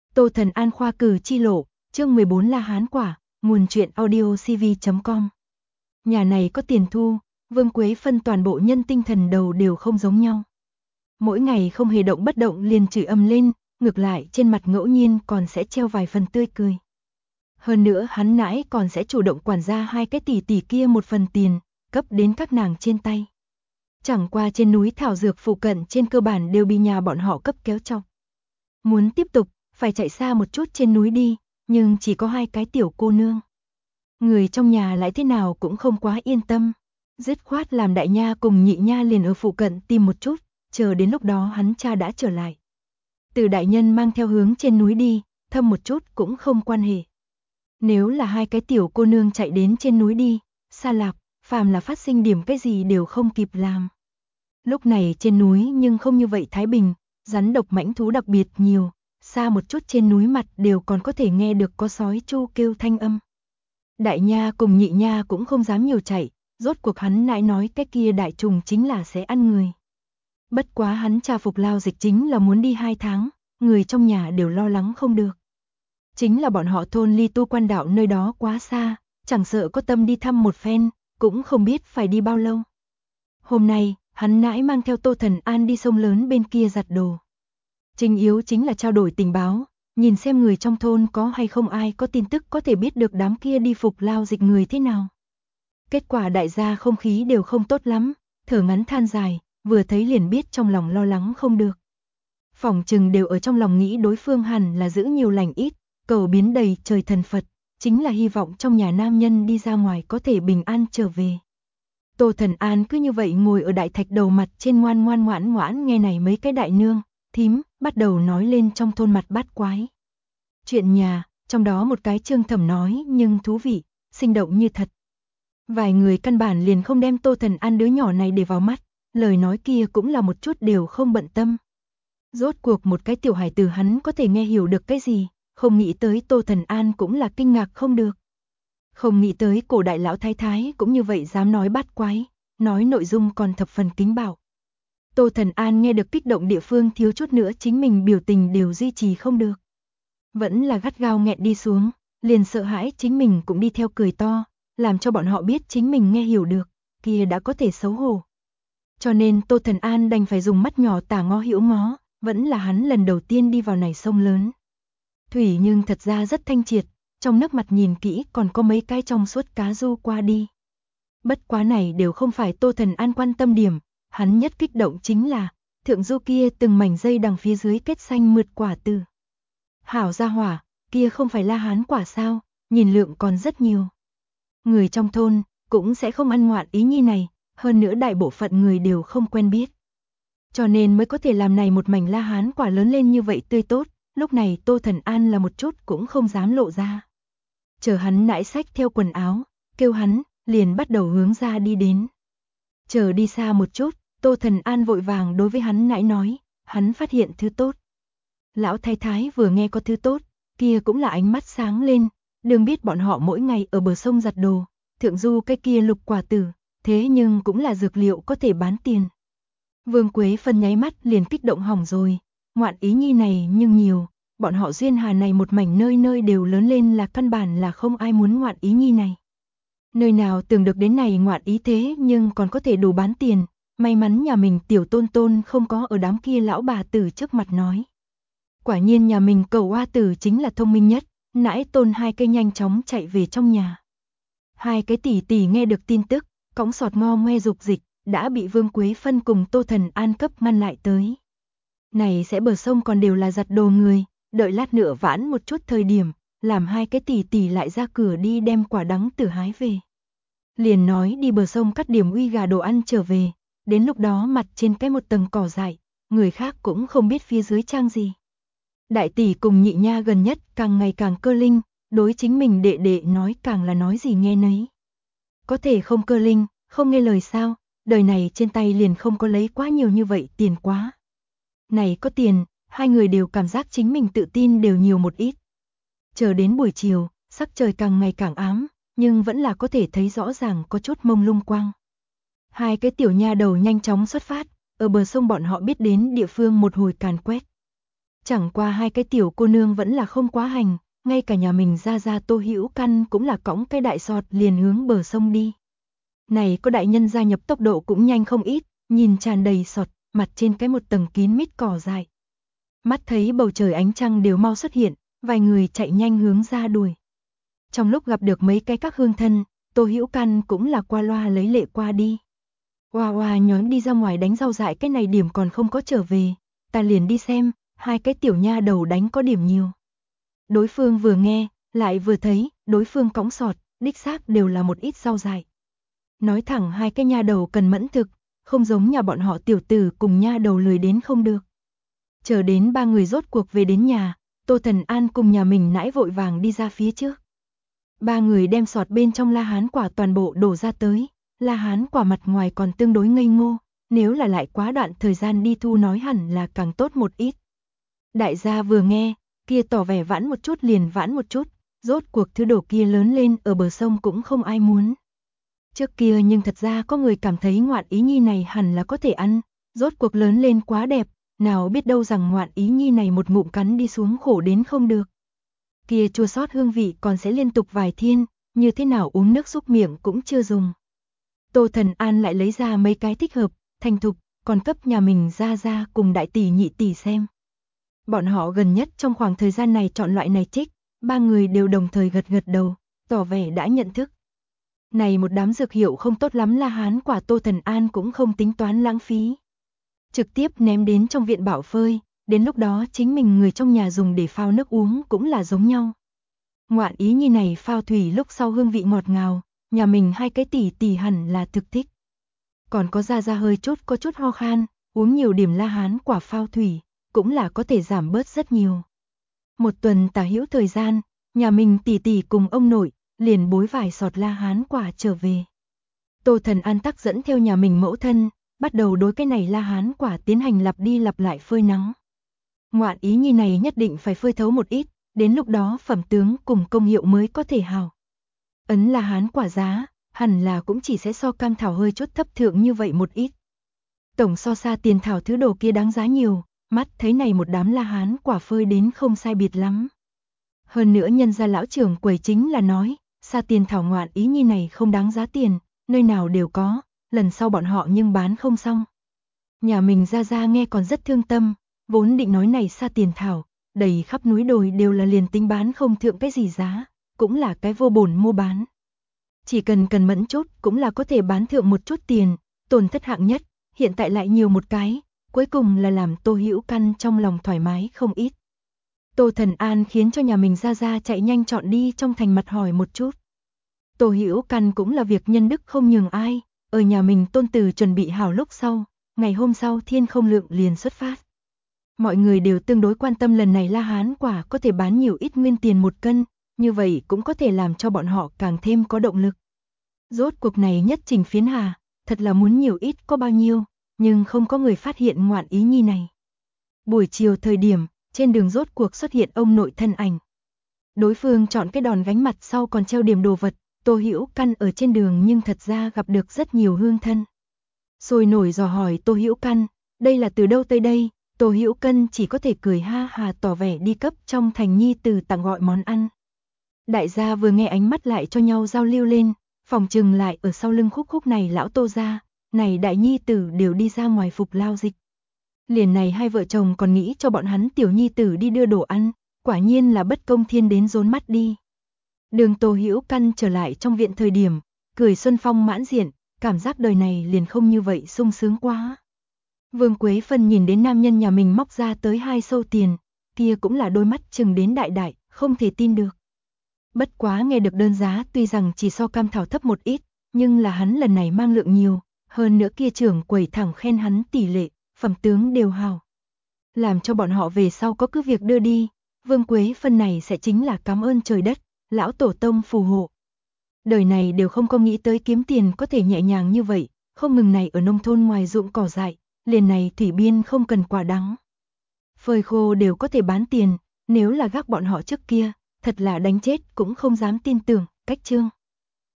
Tô Thần An khoa cử chi lộ, chương 14 La Hán Quả, nguồn truyện audio cv.com. Nhà này có tiền thu, Vương Quế Phân toàn bộ nhân tinh thần đầu đều không giống nhau. Mỗi ngày không hề động bất động liền chửi ầm lên, ngược lại trên mặt ngẫu nhiên còn sẽ treo vài phần tươi cười. Hơn nữa hắn nãy còn sẽ chủ động quản gia hai cái tỷ tỷ kia một phần tiền, cấp đến các nàng trên tay. Chẳng qua trên núi thảo dược phụ cận trên cơ bản đều bị nhà bọn họ cấp kéo chọc. Muốn tiếp tục, phải chạy xa một chút trên núi đi, nhưng chỉ có hai cái tiểu cô nương. Người trong nhà lại thế nào cũng không quá yên tâm. Dứt khoát làm đại nha cùng nhị nha liền ở phụ cận tìm một chút, chờ đến lúc đó hắn cha đã trở lại. Từ đại nhân mang theo hướng trên núi đi, thâm một chút cũng không quan hệ. Nếu là hai cái tiểu cô nương chạy đến trên núi đi, xa lạc, phàm là phát sinh điểm cái gì đều không kịp làm. Lúc này trên núi nhưng không như vậy thái bình, rắn độc mãnh thú đặc biệt nhiều, xa một chút trên núi mặt đều còn có thể nghe được có sói chu kêu thanh âm. Đại nha cùng nhị nha cũng không dám nhiều chạy, rốt cuộc hắn nãy nói cái kia đại trùng chính là sẽ ăn người. Bất quá hắn cha Phục Lao Dịch chính là muốn đi 2 tháng, người trong nhà đều lo lắng không được. Chính là bọn họ thôn ly tu quan đạo nơi đó quá xa, chẳng sợ có tâm đi thăm một phen, cũng không biết phải đi bao lâu. Hôm nay, hắn nãy mang theo Tô Thần An đi sông lớn bên kia giặt đồ. Chính yếu chính là trao đổi tình báo, nhìn xem người trong thôn có hay không ai có tin tức có thể biết được đám kia đi Phục Lao Dịch người thế nào. Kết quả đại gia không khí đều không tốt lắm, thở ngắn than dài, vừa thấy liền biết trong lòng lo lắng không được. Phỏng chừng đều ở trong lòng nghĩ đối phương hẳn là giữ nhiều lành ít, cầu biến đầy trời thần Phật, chính là hy vọng trong nhà nam nhân đi ra ngoài có thể bình an trở về. Tô Thần An cứ như vậy ngồi ở đại thạch đầu mặt trên ngoan ngoãn nghe này mấy cái đại nương, thím, bắt đầu nói lên trong thôn mặt bát quái. Chuyện nhà, trong đó một cái Trương Thẩm nói nhưng thú vị, sinh động như thật. Vài người căn bản liền không đem Tô Thần An đứa nhỏ này để vào mắt, lời nói kia cũng là một chút đều không bận tâm. Rốt cuộc một cái tiểu hài tử hắn có thể nghe hiểu được cái gì, không nghĩ tới Tô Thần An cũng là kinh ngạc không được. Không nghĩ tới cổ đại lão thái thái cũng như vậy dám nói bát quái, nói nội dung còn thập phần kính bạo. Tô Thần An nghe được kích động địa phương thiếu chút nữa chính mình biểu tình đều duy trì không được. Vẫn là gắt gao nghẹn đi xuống, liền sợ hãi chính mình cũng đi theo cười to, làm cho bọn họ biết chính mình nghe hiểu được, kia đã có thể xấu hổ. Cho nên Tô Thần An đành phải dùng mắt nhỏ tả ngó hiểu ngó, vẫn là hắn lần đầu tiên đi vào này sông lớn. Thủy nhưng thật ra rất thanh triệt, trong nước mặt nhìn kỹ còn có mấy cái trong suốt cá du qua đi. Bất quá này đều không phải Tô Thần An quan tâm điểm, hắn nhất kích động chính là, thượng du kia từng mảnh dây đằng phía dưới kết xanh mượt quả từ. Hảo gia hỏa, kia không phải La Hán quả sao, nhìn lượng còn rất nhiều. Người trong thôn cũng sẽ không ăn ngoạn ý nhi này, hơn nữa đại bộ phận người đều không quen biết. Cho nên mới có thể làm này một mảnh La Hán quả lớn lên như vậy tươi tốt, lúc này Tô Thần An là một chút cũng không dám lộ ra. Chờ hắn nãi xách theo quần áo, kêu hắn, liền bắt đầu hướng ra đi đến. Chờ đi xa một chút, Tô Thần An vội vàng đối với hắn nãi nói, hắn phát hiện thứ tốt. Lão thái thái vừa nghe có thứ tốt, kia cũng là ánh mắt sáng lên, đừng biết bọn họ mỗi ngày ở bờ sông giặt đồ, thượng du cái kia lục quả tử, thế nhưng cũng là dược liệu có thể bán tiền. Vương Quế Phân nháy mắt liền kích động hỏng rồi, ngoạn ý nhi này nhưng nhiều, bọn họ Duyên Hà này một mảnh nơi nơi đều lớn lên là căn bản là không ai muốn ngoạn ý nhi này. Nơi nào tưởng được đến này ngoạn ý thế nhưng còn có thể đủ bán tiền, may mắn nhà mình tiểu tôn tôn không có ở đám kia lão bà tử trước mặt nói. Quả nhiên nhà mình cậu oa tử chính là thông minh nhất, nãi tôn hai cây nhanh chóng chạy về trong nhà. Hai cái tỷ tỷ nghe được tin tức, cõng sọt ngo ngoe dục dịch, đã bị Vương Quế Phân cùng Tô Thần An cấp ngăn lại tới. Này sẽ bờ sông còn đều là giặt đồ người, đợi lát nữa vãn một chút thời điểm, làm hai cái tỷ tỷ lại ra cửa đi đem quả đắng tử hái về. Liền nói đi bờ sông cắt điểm uy gà đồ ăn trở về, đến lúc đó mặt trên cái một tầng cỏ dại, người khác cũng không biết phía dưới trang gì. Đại tỷ cùng nhị nha gần nhất càng ngày càng cơ linh, đối chính mình đệ đệ nói càng là nói gì nghe nấy. Có thể không cơ linh, không nghe lời sao, đời này trên tay liền không có lấy quá nhiều như vậy tiền quá. Này có tiền, hai người đều cảm giác chính mình tự tin đều nhiều một ít. Chờ đến buổi chiều, sắc trời càng ngày càng ám, nhưng vẫn là có thể thấy rõ ràng có chút mông lung quang. Hai cái tiểu nha đầu nhanh chóng xuất phát, ở bờ sông bọn họ biết đến địa phương một hồi càn quét. Chẳng qua hai cái tiểu cô nương vẫn là không quá hành, ngay cả nhà mình ra Tô Hữu Căn cũng là cõng cái đại sọt liền hướng bờ sông đi. Này có đại nhân gia nhập tốc độ cũng nhanh không ít, nhìn tràn đầy sọt, mặt trên cái một tầng kín mít cỏ dại. Mắt thấy bầu trời ánh trăng đều mau xuất hiện, vài người chạy nhanh hướng ra đuổi. Trong lúc gặp được mấy cái các hương thân, Tô Hữu Căn cũng là qua loa lấy lệ qua đi. Oa oa nhóm đi ra ngoài đánh rau dại, cái này điểm còn không có trở về, ta liền đi xem, hai cái tiểu nha đầu đánh có điểm nhiều. Đối phương vừa nghe, lại vừa thấy, đối phương cõng sọt, đích xác đều là một ít rau dại. Nói thẳng hai cái nha đầu cần mẫn thực, không giống nhà bọn họ tiểu tử cùng nha đầu lười đến không được. Chờ đến ba người rốt cuộc về đến nhà, Tô Thần An cùng nhà mình nãi vội vàng đi ra phía trước. Ba người đem sọt bên trong la hán quả toàn bộ đổ ra tới, la hán quả mặt ngoài còn tương đối ngây ngô, nếu là lại quá đoạn thời gian đi thu nói hẳn là càng tốt một ít. Đại gia vừa nghe, kia tỏ vẻ vãn một chút liền vãn một chút, rốt cuộc thứ đồ kia lớn lên ở bờ sông cũng không ai muốn. Trước kia nhưng thật ra có người cảm thấy ngoạn ý nhi này hẳn là có thể ăn, rốt cuộc lớn lên quá đẹp, nào biết đâu rằng ngoạn ý nhi này một ngụm cắn đi xuống khổ đến không được. Kia chua xót hương vị còn sẽ liên tục vài thiên, như thế nào uống nước xúc miệng cũng chưa dùng. Tô Thần An lại lấy ra mấy cái thích hợp, thành thục, còn cấp nhà mình ra cùng đại tỷ nhị tỷ xem. Bọn họ gần nhất trong khoảng thời gian này chọn loại này trích, ba người đều đồng thời gật gật đầu, tỏ vẻ đã nhận thức. Này một đám dược hiệu không tốt lắm la hán quả Tô Thần An cũng không tính toán lãng phí. Trực tiếp ném đến trong viện bảo phơi, đến lúc đó chính mình người trong nhà dùng để phao nước uống cũng là giống nhau. Ngoạn ý như này phao thủy lúc sau hương vị ngọt ngào, nhà mình hai cái tỷ hẳn là thực thích. Còn có ra hơi có chút ho khan, uống nhiều điểm la hán quả phao thủy, cũng là có thể giảm bớt rất nhiều. Một tuần tả hữu thời gian, nhà mình tỷ cùng ông nội, liền bối vài sọt la hán quả trở về. Tô Thần An tắc dẫn theo nhà mình mẫu thân, bắt đầu đối cái này la hán quả tiến hành lặp đi lặp lại phơi nắng. Ngoạn ý như này nhất định phải phơi thấu một ít, đến lúc đó phẩm tướng cùng công hiệu mới có thể hào. Ấn la hán quả giá, hẳn là cũng chỉ sẽ so cam thảo hơi chút thấp thượng như vậy một ít. Tổng so xa tiền thảo thứ đồ kia đáng giá nhiều, mắt thấy này một đám la hán quả phơi đến không sai biệt lắm. Hơn nữa nhân gia lão trưởng quầy chính là nói, xa tiền thảo ngoạn ý như này không đáng giá tiền, nơi nào đều có, lần sau bọn họ nhưng bán không xong. Nhà mình ra nghe còn rất thương tâm, vốn định nói này xa tiền thảo, đầy khắp núi đồi đều là liền tính bán không thượng cái gì giá, cũng là cái vô bổn mua bán. Chỉ cần mẫn chút cũng là có thể bán thượng một chút tiền, tổn thất hạng nhất, hiện tại lại nhiều một cái, cuối cùng là làm Tô Hữu Căn trong lòng thoải mái không ít. Tô Thần An khiến cho nhà mình ra chạy nhanh chọn đi trong thành mặt hỏi một chút. Tô Hữu Căn cũng là việc nhân đức không nhường ai, ở nhà mình tôn tử chuẩn bị hảo lúc sau, ngày hôm sau thiên không lượng liền xuất phát. Mọi người đều tương đối quan tâm lần này la hán quả có thể bán nhiều ít nguyên tiền một cân, như vậy cũng có thể làm cho bọn họ càng thêm có động lực. Rốt cuộc này nhất trình phiến hà, thật là muốn nhiều ít có bao nhiêu, nhưng không có người phát hiện ngoạn ý nhi này. Buổi chiều thời điểm, trên đường rốt cuộc xuất hiện ông nội thân ảnh. Đối phương chọn cái đòn gánh mặt sau còn treo điểm đồ vật, Tô Hữu Căn ở trên đường nhưng thật ra gặp được rất nhiều hương thân. Sôi nổi dò hỏi Tô Hữu Căn, đây là từ đâu tới đây? Tô Hữu Căn chỉ có thể cười ha hà tỏ vẻ đi cấp trong thành nhi tử tặng gọi món ăn. Đại gia vừa nghe ánh mắt lại cho nhau giao lưu lên, phòng trừng lại ở sau lưng khúc này lão Tô gia, này đại nhi tử đều đi ra ngoài phục lao dịch. Liền này hai vợ chồng còn nghĩ cho bọn hắn tiểu nhi tử đi đưa đồ ăn, quả nhiên là bất công thiên đến rốn mắt đi. Đường Tô Hữu Căn trở lại trong viện thời điểm, cười xuân phong mãn diện, cảm giác đời này liền không như vậy sung sướng quá. Vương Quế Phân nhìn đến nam nhân nhà mình móc ra tới 2 xu tiền, kia cũng là đôi mắt chừng đến đại, không thể tin được. Bất quá nghe được đơn giá tuy rằng chỉ so cam thảo thấp một ít, nhưng là hắn lần này mang lượng nhiều, hơn nữa kia trưởng quầy thẳng khen hắn tỷ lệ, phẩm tướng đều hào. Làm cho bọn họ về sau có cứ việc đưa đi, Vương Quế Phân này sẽ chính là cảm ơn trời đất, lão tổ tông phù hộ. Đời này đều không có nghĩ tới kiếm tiền có thể nhẹ nhàng như vậy, không ngừng này ở nông thôn ngoài ruộng cỏ dại, liền này thủy biên không cần quả đắng. Phơi khô đều có thể bán tiền, nếu là gác bọn họ trước kia, thật là đánh chết cũng không dám tin tưởng, cách chương.